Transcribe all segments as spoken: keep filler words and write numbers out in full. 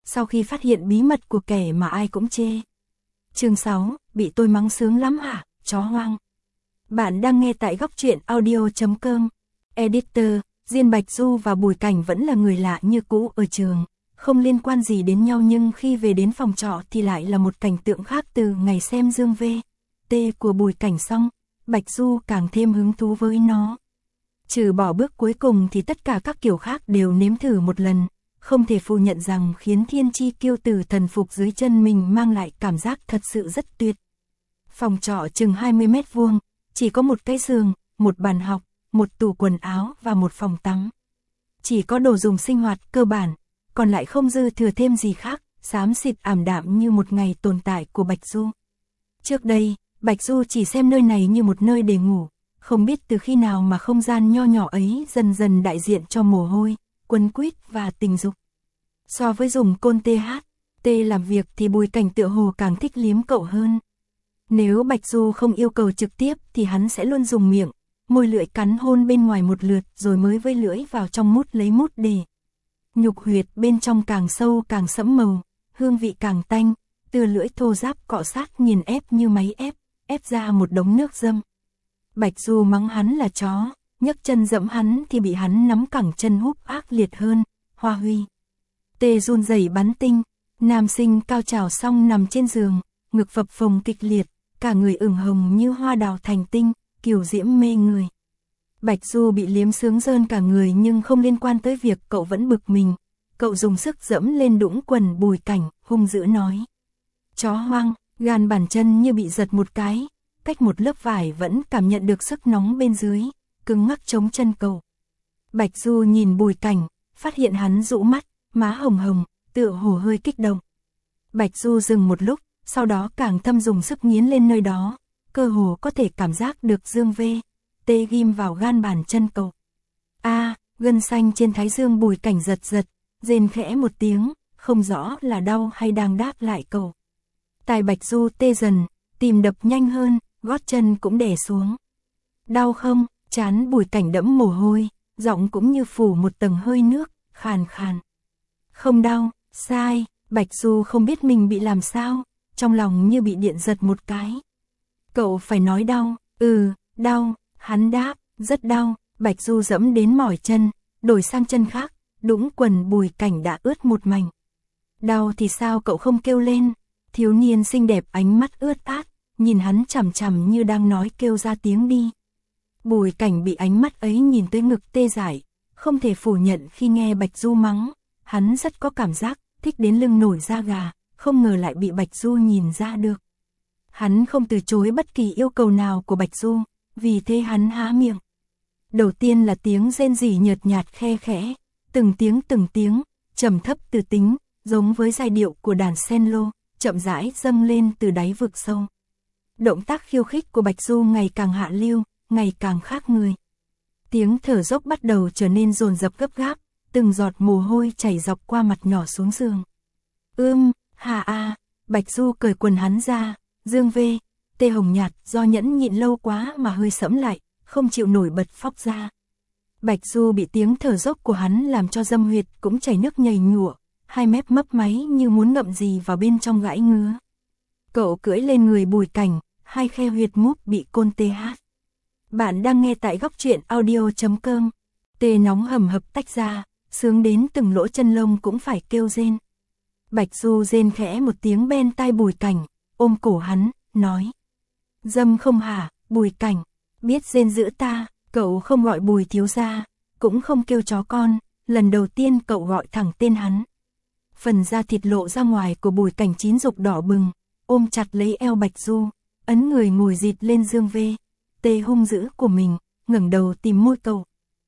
sau khi phát hiện bí mật của kẻ mà ai cũng chê. Chương sáu, bị tôi mắng sướng lắm hả, chó hoang. Bạn đang nghe tại góc truyện audio chấm com. Editor, Diên Bạch Du và Bùi Cảnh vẫn là người lạ như cũ ở trường, không liên quan gì đến nhau, nhưng khi về đến phòng trọ thì lại là một cảnh tượng khác. Từ ngày xem Dương V T của Bùi Cảnh xong, Bạch Du càng thêm hứng thú với nó. Trừ bỏ bước cuối cùng thì tất cả các kiểu khác đều nếm thử một lần, không thể phủ nhận rằng khiến thiên chi kiêu tử thần phục dưới chân mình mang lại cảm giác thật sự rất tuyệt. Phòng trọ chừng hai mươi mét vuông, chỉ có một cái giường, một bàn học, một tủ quần áo và một phòng tắm. Chỉ có đồ dùng sinh hoạt cơ bản, còn lại không dư thừa thêm gì khác, xám xịt ảm đạm như một ngày tồn tại của Bạch Du. Trước đây, Bạch Du chỉ xem nơi này như một nơi để ngủ, không biết từ khi nào mà không gian nho nhỏ ấy dần dần đại diện cho mồ hôi, quấn quýt và tình dục. So với dùng côn tê hát, tê làm việc thì Bùi Cảnh tựa hồ càng thích liếm cậu hơn. Nếu Bạch Du không yêu cầu trực tiếp thì hắn sẽ luôn dùng miệng, môi lưỡi cắn hôn bên ngoài một lượt rồi mới với lưỡi vào trong mút lấy mút để. Nhục huyệt bên trong càng sâu càng sẫm màu, hương vị càng tanh, từ lưỡi thô ráp cọ sát nghiền ép như máy ép, ép ra một đống nước dâm. Bạch Du mắng hắn là chó, nhấc chân dẫm hắn thì bị hắn nắm cẳng chân húc ác liệt hơn. Hoa Huy tê run rẩy bắn tinh, nam sinh cao trào xong nằm trên giường, ngực phập phồng kịch liệt, cả người ửng hồng như hoa đào thành tinh, kiều diễm mê người. Bạch Du bị liếm sướng rơn cả người nhưng không liên quan tới việc cậu vẫn bực mình. Cậu dùng sức dẫm lên đũng quần Bùi Cảnh, hung dữ nói: chó hoang. Gan bàn chân như bị giật một cái, cách một lớp vải vẫn cảm nhận được sức nóng bên dưới, cứng ngắc chống chân cậu. Bạch Du nhìn Bùi Cảnh, phát hiện hắn rũ mắt, má hồng hồng, tựa hồ hơi kích động. Bạch Du dừng một lúc, sau đó càng thâm dùng sức nghiến lên nơi đó, cơ hồ có thể cảm giác được Dương V T ghim vào gan bàn chân cậu. A, à, gân xanh trên thái dương Bùi Cảnh giật giật, rên khẽ một tiếng, không rõ là đau hay đang đáp lại cậu. Tai Bạch Du tê dần, tim đập nhanh hơn, gót chân cũng đè xuống. Đau không? Trán Bùi Cảnh đẫm mồ hôi, giọng cũng như phủ một tầng hơi nước, khàn khàn. Không đau. Sai. Bạch Du không biết mình bị làm sao, trong lòng như bị điện giật một cái. Cậu phải nói đau. Ừ, đau. Hắn đáp, rất đau. Bạch Du dẫm đến mỏi chân, đổi sang chân khác, đũng quần Bùi Cảnh đã ướt một mảnh. Đau thì sao cậu không kêu lên? Thiếu niên xinh đẹp ánh mắt ướt át, nhìn hắn chằm chằm như đang nói kêu ra tiếng đi. Bùi Cảnh bị ánh mắt ấy nhìn tới ngực tê dại, không thể phủ nhận khi nghe Bạch Du mắng, hắn rất có cảm giác, thích đến lưng nổi da gà, không ngờ lại bị Bạch Du nhìn ra được. Hắn không từ chối bất kỳ yêu cầu nào của Bạch Du, vì thế hắn há miệng. Đầu tiên là tiếng rên rỉ nhợt nhạt khe khẽ, từng tiếng từng tiếng, trầm thấp từ tính, giống với giai điệu của đàn cello, chậm rãi dâng lên từ đáy vực sâu. Động tác khiêu khích của Bạch Du ngày càng hạ lưu, ngày càng khác người. Tiếng thở dốc bắt đầu trở nên dồn dập gấp gáp, từng giọt mồ hôi chảy dọc qua mặt nhỏ xuống giường. Ưm, hà a, Bạch Du cởi quần hắn ra, Dương V T hồng nhạt do nhẫn nhịn lâu quá mà hơi sẫm lại, không chịu nổi bật phóc ra. Bạch Du bị tiếng thở dốc của hắn làm cho dâm huyệt cũng chảy nước nhầy nhụa, hai mép mấp máy như muốn ngậm gì vào bên trong gãi ngứa. Cậu cưỡi lên người Bùi Cảnh, hai khe huyệt múp bị côn tê hát. Bạn đang nghe tại góc truyện audio chấm com. Tê nóng hầm hập tách ra, sướng đến từng lỗ chân lông cũng phải kêu rên. Bạch Du rên khẽ một tiếng bên tai Bùi Cảnh, ôm cổ hắn, nói: dâm không hả, Bùi Cảnh, biết rên giữ ta. Cậu không gọi Bùi thiếu gia, cũng không kêu chó con, lần đầu tiên cậu gọi thẳng tên hắn. Phần da thịt lộ ra ngoài của Bùi Cảnh chín dục đỏ bừng, ôm chặt lấy eo Bạch Du, ấn người ngồi dịt lên Dương V T hung dữ của mình, ngẩng đầu tìm môi cậu.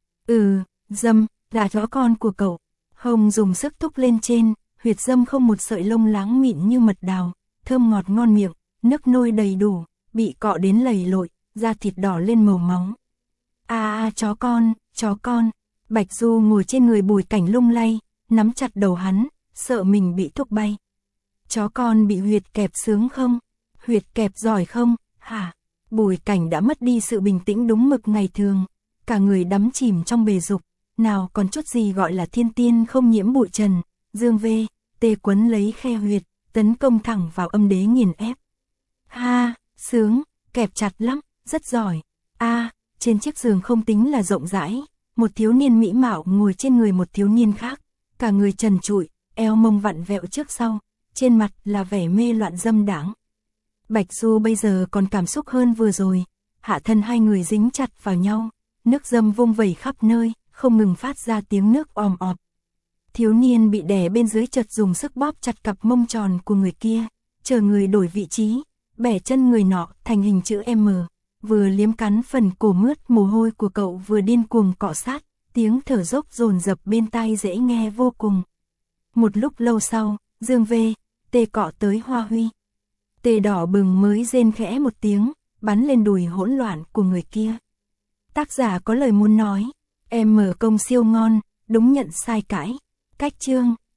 Ừ, dâm, là chó con của cậu. Hồng dùng sức thúc lên trên, huyệt dâm không một sợi lông láng mịn như mật đào, thơm ngọt ngon miệng, nước nôi đầy đủ, bị cọ đến lầy lội, da thịt đỏ lên màu máu. A à, a chó con, chó con. Bạch Du ngồi trên người Bùi Cảnh lung lay, nắm chặt đầu hắn, sợ mình bị thúc bay. Chó con bị huyệt kẹp sướng không? Huyệt kẹp giỏi không? Hả? Bùi Cảnh đã mất đi sự bình tĩnh đúng mực ngày thường, cả người đắm chìm trong bề dục, nào còn chút gì gọi là thiên tiên không nhiễm bụi trần. Dương V Tê quấn lấy khe huyệt, tấn công thẳng vào âm đế nghiền ép. Ha, sướng, kẹp chặt lắm, rất giỏi. A, trên chiếc giường không tính là rộng rãi, một thiếu niên mỹ mạo ngồi trên người một thiếu niên khác, cả người trần trụi, eo mông vặn vẹo trước sau, trên mặt là vẻ mê loạn dâm đãng. Bạch Du bây giờ còn cảm xúc hơn vừa rồi, hạ thân hai người dính chặt vào nhau, nước dâm vung vẩy khắp nơi, không ngừng phát ra tiếng nước òm ọp. Thiếu niên bị đè bên dưới chợt dùng sức bóp chặt cặp mông tròn của người kia, chờ người đổi vị trí, bẻ chân người nọ thành hình chữ M, vừa liếm cắn phần cổ mướt mồ hôi của cậu vừa điên cuồng cọ sát, tiếng thở dốc dồn dập bên tai dễ nghe vô cùng. Một lúc lâu sau, Dương V, Tê cọ tới Hoa Huy. Tê đỏ bừng mới rên khẽ một tiếng, bắn lên đùi hỗn loạn của người kia. Tác giả có lời muốn nói, em mở công siêu ngon, đúng nhận sai cãi. Cách chương,